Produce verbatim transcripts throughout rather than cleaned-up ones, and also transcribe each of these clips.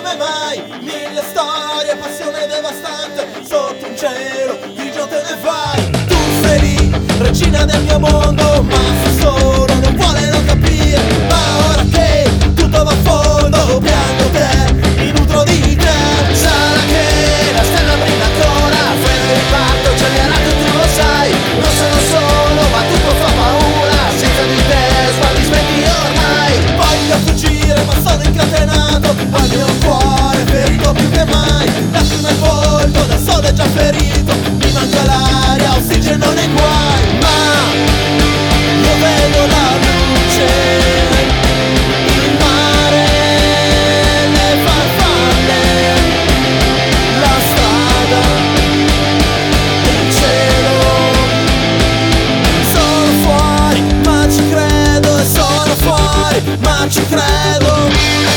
come mai. Mille storie, passione devastante, sotto un cielo grigio te ne vai. Tu sei lì, regina del mio mondo, ma se solo non vuole non capire. Ma ora che tutto va a fondo, piango te, mi nutro di te. Sarà che la stella brilla ancora, freddo il parto, generato tu lo sai. Non sono solo, ma tutto fa paura, senza di te sguardi spenti ormai. Voglio fuggire ma sono incatenato, al mio cuore ferito più che mai. Lascio nel volto, da sole già ferito, mi manca l'aria, ossigeno nei guai. Ma io vedo la luce, il mare, le farfalle, la strada, il cielo. Sono fuori ma ci credo, e sono fuori ma ci credo.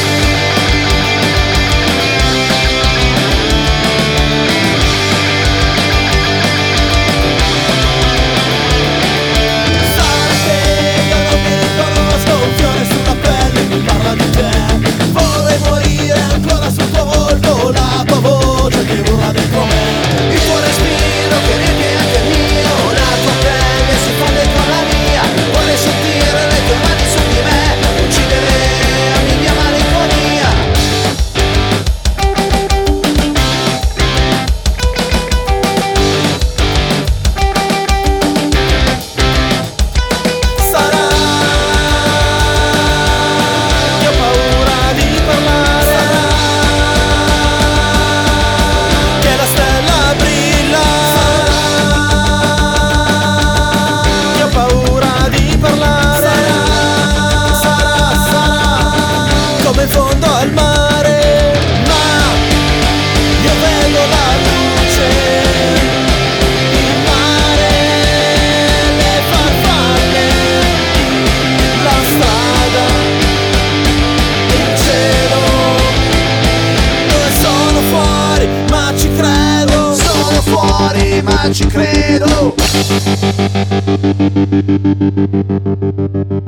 Sarà che io non mi riconosco, un fiore sulla pelle mi parla di te. Vorrei morire ancora sul tuo volto, la tua voce che urla dentro me. Il tuo respiro che riempie anche il mio, la tua pelle si fonde con la mia. Vorrei sentire le tue mani su di me, uccidere ogni mia malinconia. Sarà che ho paura di parlare, che la stella brilla, che ho paura di parlare. Sarà, sarà come in fondo al mare, ma io vedo la luce, il mare, le farfalle, la strada, il cielo. Dove sono fuori ma ci credo. Sono fuori ma ci credo.